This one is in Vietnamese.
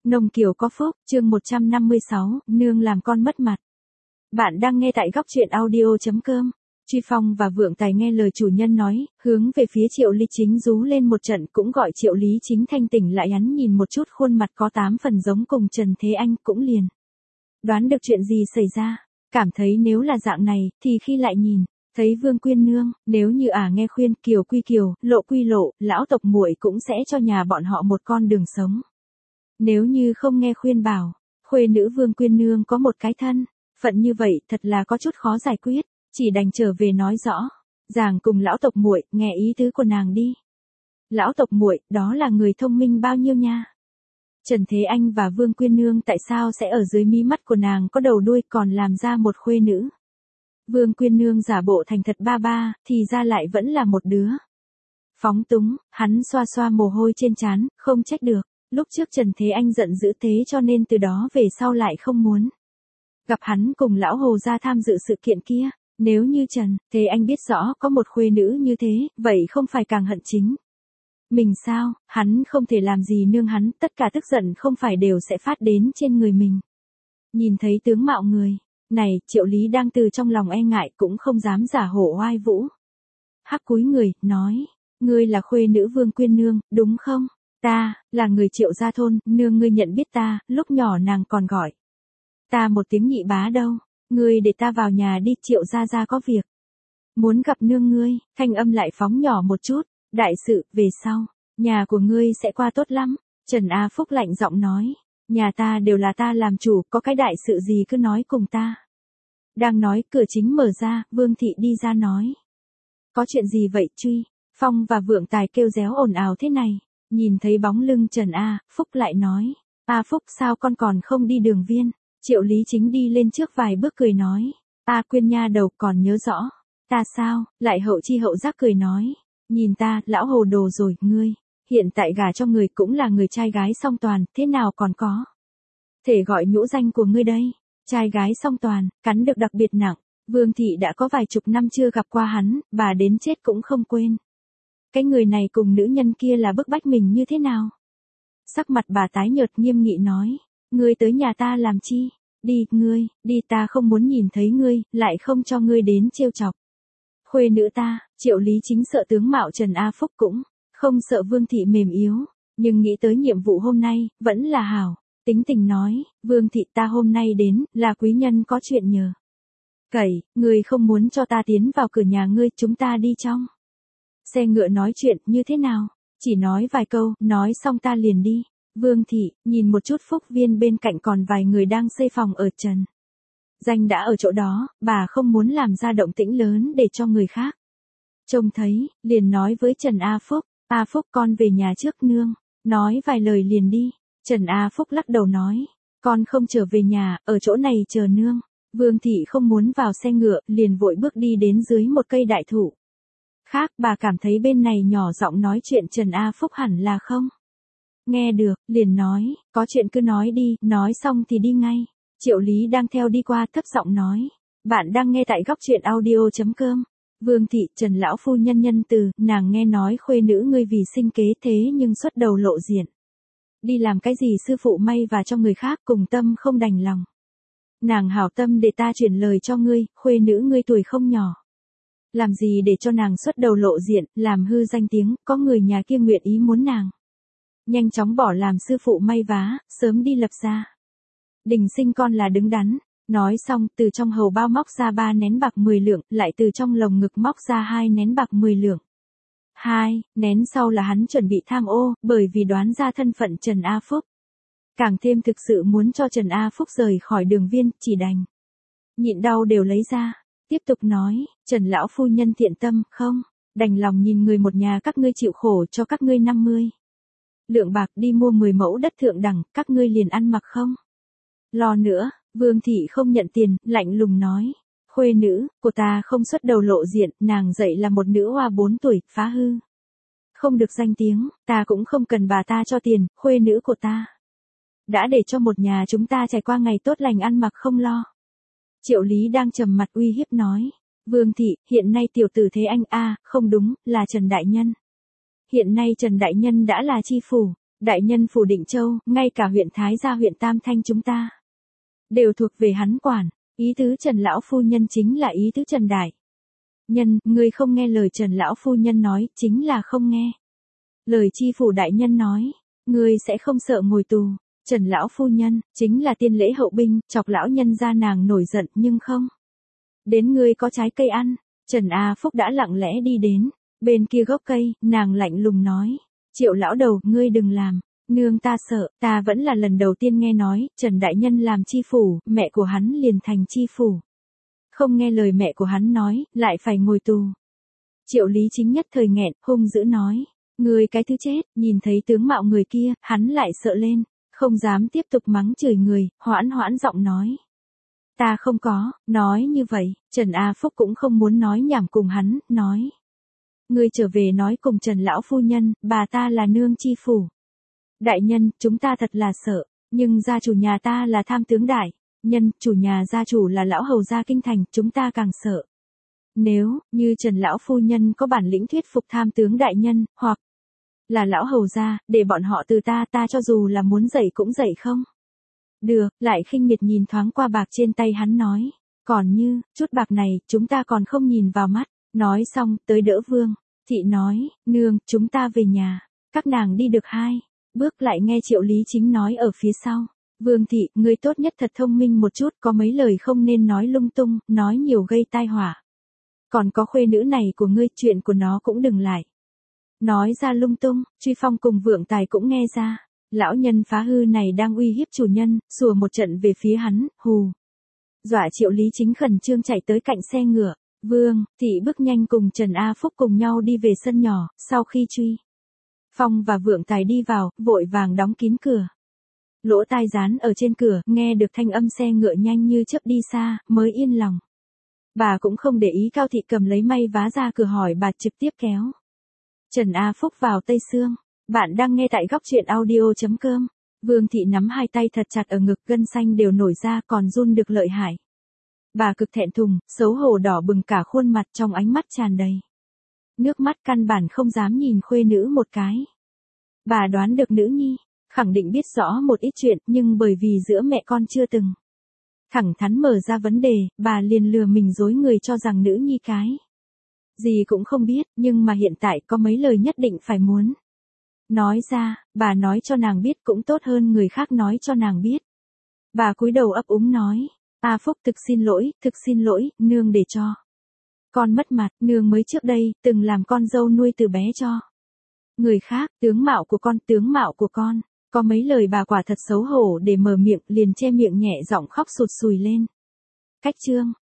Nông Kiều có phúc, chương 156, nương làm con mất mặt. Bạn đang nghe tại góc truyện audio.com. Truy Phong và Vượng Tài nghe lời chủ nhân nói, hướng về phía Triệu Lý Chính rú lên một trận, cũng gọi Triệu Lý Chính thanh tỉnh lại. Hắn nhìn một chút khuôn mặt có 8 phần giống cùng Trần Thế Anh, cũng liền đoán được chuyện gì xảy ra, cảm thấy nếu là dạng này, thì khi lại nhìn thấy Vương Quyên Nương, nếu như nghe khuyên, kiều quy kiều, lộ quy lộ, lão tộc muội cũng sẽ cho nhà bọn họ một con đường sống. Nếu như không nghe khuyên bảo, khuê nữ Vương Quyên Nương có một cái thân phận như vậy, thật là có chút khó giải quyết, chỉ đành trở về nói rõ ràng cùng lão tộc muội, nghe ý tứ của nàng đi. Lão tộc muội, đó là người thông minh bao nhiêu nha. Trần Thế Anh và Vương Quyên Nương tại sao sẽ ở dưới mí mắt của nàng có đầu đuôi, còn làm ra một khuê nữ. Vương Quyên Nương giả bộ thành thật ba, thì ra lại vẫn là một đứa phóng túng. Hắn xoa xoa mồ hôi trên trán, không trách được. Lúc trước Trần Thế Anh giận dữ thế, cho nên từ đó về sau lại không muốn gặp hắn cùng lão Hồ gia tham dự sự kiện kia. Nếu như Trần Thế Anh biết rõ có một khuê nữ như thế, vậy không phải càng hận chính mình sao? Hắn không thể làm gì nương hắn, tất cả tức giận không phải đều sẽ phát đến trên người mình. Nhìn thấy tướng mạo người này, Triệu Lý đang từ trong lòng e ngại, cũng không dám giả hổ oai vũ. Hắc cúi người, nói, ngươi là khuê nữ Vương Quyên Nương, đúng không? Ta, là người Triệu gia thôn, nương ngươi nhận biết ta, lúc nhỏ nàng còn gọi ta một tiếng nhị bá đâu. Ngươi để ta vào nhà đi, Triệu gia có việc muốn gặp nương ngươi. Thanh âm lại phóng nhỏ một chút, đại sự, về sau, nhà của ngươi sẽ qua tốt lắm. Trần A Phúc lạnh giọng nói, nhà ta đều là ta làm chủ, có cái đại sự gì cứ nói cùng ta. Đang nói, cửa chính mở ra, Vương Thị đi ra nói, có chuyện gì vậy Truy? Phong và Vượng Tài kêu réo ồn ào thế này. Nhìn thấy bóng lưng Trần A Phúc lại nói, A Phúc sao con còn không đi đường viên? Triệu Lý Chính đi lên trước vài bước cười nói, Quyên nha đầu còn nhớ rõ ta sao? Lại hậu chi hậu giác cười nói, nhìn ta, lão hồ đồ rồi, ngươi hiện tại gả cho người cũng là người trai gái song toàn, thế nào còn có thể gọi nhũ danh của ngươi đây? Trai gái song toàn, cắn được đặc biệt nặng. Vương Thị đã có vài chục năm chưa gặp qua hắn, bà đến chết cũng không quên. Cái người này cùng nữ nhân kia là bức bách mình như thế nào? Sắc mặt bà tái nhợt, nghiêm nghị nói, ngươi tới nhà ta làm chi? Đi, ngươi, đi, ta không muốn nhìn thấy ngươi, lại không cho ngươi đến trêu chọc khuê nữ ta. Triệu Lý Chính sợ tướng mạo Trần A Phúc, cũng không sợ Vương Thị mềm yếu, nhưng nghĩ tới nhiệm vụ hôm nay, vẫn là hảo tính tình nói, Vương Thị ta hôm nay đến, là quý nhân có chuyện nhờ cậy, ngươi không muốn cho ta tiến vào cửa nhà ngươi, chúng ta đi trong xe ngựa nói chuyện, như thế nào? Chỉ nói vài câu, nói xong ta liền đi. Vương Thị nhìn một chút Phúc Viên bên cạnh còn vài người đang xây phòng ở Trần Danh đã ở chỗ đó, bà không muốn làm ra động tĩnh lớn để cho người khác trông thấy, liền nói với Trần A Phúc, A Phúc con về nhà trước nương, nói vài lời liền đi. Trần A Phúc lắc đầu nói, con không trở về nhà, ở chỗ này chờ nương. Vương Thị không muốn vào xe ngựa, liền vội bước đi đến dưới một cây đại thụ khác. Bà cảm thấy bên này nhỏ giọng nói chuyện Trần A Phúc hẳn là không nghe được, liền nói, có chuyện cứ nói đi, nói xong thì đi ngay. Triệu Lý đang theo đi qua, thấp giọng nói, bạn đang nghe tại góc truyện audio.com. Vương Thị, Trần lão phu nhân nhân từ, nàng nghe nói khuê nữ ngươi vì sinh kế thế nhưng xuất đầu lộ diện. Đi làm cái gì sư phụ may và cho người khác, cùng tâm không đành lòng. Nàng hảo tâm để ta chuyển lời cho ngươi, khuê nữ ngươi tuổi không nhỏ. Làm gì để cho nàng xuất đầu lộ diện, làm hư danh tiếng, có người nhà kia nguyện ý muốn nàng nhanh chóng bỏ làm sư phụ may vá, sớm đi lập gia đình sinh con là đứng đắn. Nói xong, từ trong hầu bao móc ra 3 nén bạc 10 lượng, lại từ trong lồng ngực móc ra 2 nén bạc 10 lượng. 2 nén sau là hắn chuẩn bị tham ô, bởi vì đoán ra thân phận Trần A Phúc. Càng thêm thực sự muốn cho Trần A Phúc rời khỏi đường viên, chỉ đành nhịn đau đều lấy ra. Tiếp tục nói, Trần lão phu nhân thiện tâm, không đành lòng nhìn người một nhà các ngươi chịu khổ, cho các ngươi 50 lượng bạc đi mua 10 mẫu đất thượng đẳng, các ngươi liền ăn mặc không lo nữa. Vương Thị không nhận tiền, lạnh lùng nói, khuê nữ của ta không xuất đầu lộ diện, nàng dậy là một nữ hoa 4 tuổi, phá hư không được danh tiếng, ta cũng không cần bà ta cho tiền, khuê nữ của ta đã để cho một nhà chúng ta trải qua ngày tốt lành, ăn mặc không lo. Triệu Lý đang trầm mặt uy hiếp nói, Vương Thị, hiện nay tiểu tử Thế Anh không đúng, là Trần Đại Nhân. Hiện nay Trần Đại Nhân đã là chi phủ, Đại nhân phủ Định Châu, ngay cả huyện Thái Gia huyện Tam Thanh chúng ta, đều thuộc về hắn quản. Ý tứ Trần lão phu nhân chính là ý tứ Trần đại nhân, ngươi không nghe lời Trần lão phu nhân nói, chính là không nghe lời chi phủ đại nhân nói, ngươi sẽ không sợ ngồi tù. Trần lão phu nhân, chính là tiên lễ hậu binh, chọc lão nhân ra nàng nổi giận nhưng không đến ngươi có trái cây ăn. Trần A Phúc đã lặng lẽ đi đến bên kia gốc cây, nàng lạnh lùng nói, Triệu lão đầu, ngươi đừng làm, nương ta sợ, ta vẫn là lần đầu tiên nghe nói, Trần đại nhân làm chi phủ, mẹ của hắn liền thành chi phủ. Không nghe lời mẹ của hắn nói, lại phải ngồi tù. Triệu Lý Chính nhất thời nghẹn, hung dữ nói, ngươi cái thứ chết, nhìn thấy tướng mạo người kia, hắn lại sợ lên, không dám tiếp tục mắng chửi người, hoãn giọng nói. Ta không có, nói như vậy, Trần A Phúc cũng không muốn nói nhảm cùng hắn, nói. Ngươi trở về nói cùng Trần lão phu nhân, bà ta là nương chi phủ. Đại nhân, chúng ta thật là sợ, nhưng gia chủ nhà ta là tham tướng đại nhân, chủ nhà gia chủ là lão hầu gia kinh thành, chúng ta càng sợ. Nếu, như Trần lão phu nhân có bản lĩnh thuyết phục tham tướng đại nhân, hoặc là lão hầu gia, để bọn họ từ ta cho dù là muốn dậy cũng dậy không? Được, lại khinh miệt nhìn thoáng qua bạc trên tay hắn nói, còn như, chút bạc này, chúng ta còn không nhìn vào mắt. Nói xong, tới đỡ Vương Thị nói, nương, chúng ta về nhà. Các nàng đi được 2 bước lại nghe Triệu Lý Chính nói ở phía sau. Vương Thị, ngươi tốt nhất thật thông minh một chút, có mấy lời không nên nói lung tung, nói nhiều gây tai họa. Còn có khuê nữ này của ngươi, chuyện của nó cũng đừng lại nói ra lung tung. Truy Phong cùng Vượng Tài cũng nghe ra, lão nhân phá hư này đang uy hiếp chủ nhân, sủa một trận về phía hắn, hù dọa Triệu Lý Chính khẩn trương chạy tới cạnh xe ngựa. Vương Thị bước nhanh cùng Trần A Phúc cùng nhau đi về sân nhỏ, sau khi Truy Phong và Vượng Tài đi vào, vội vàng đóng kín cửa. Lỗ tai dán ở trên cửa, nghe được thanh âm xe ngựa nhanh như chớp đi xa, mới yên lòng. Bà cũng không để ý Cao Thị cầm lấy may vá ra cửa hỏi bà, trực tiếp kéo Trần A Phúc vào Tây Sương. Bạn đang nghe tại góc truyện audio.com. Vương Thị nắm hai tay thật chặt ở ngực, gân xanh đều nổi ra, còn run được lợi hại. Bà cực thẹn thùng, xấu hổ đỏ bừng cả khuôn mặt, trong ánh mắt tràn đầy nước mắt, căn bản không dám nhìn khuê nữ một cái. Bà đoán được nữ nhi khẳng định biết rõ một ít chuyện, nhưng bởi vì giữa mẹ con chưa từng thẳng thắn mở ra vấn đề, bà liền lừa mình dối người cho rằng nữ nhi cái gì cũng không biết, nhưng mà hiện tại có mấy lời nhất định phải muốn nói ra. Bà nói cho nàng biết cũng tốt hơn người khác nói cho nàng biết. Bà cúi đầu ấp úng nói, A Phúc, thực xin lỗi, nương để cho con mất mặt, nương mới trước đây từng làm con dâu nuôi từ bé cho người khác, tướng mạo của con. Có mấy lời bà quả thật xấu hổ để mở miệng, liền che miệng nhẹ giọng khóc sụt sùi lên. Cách chương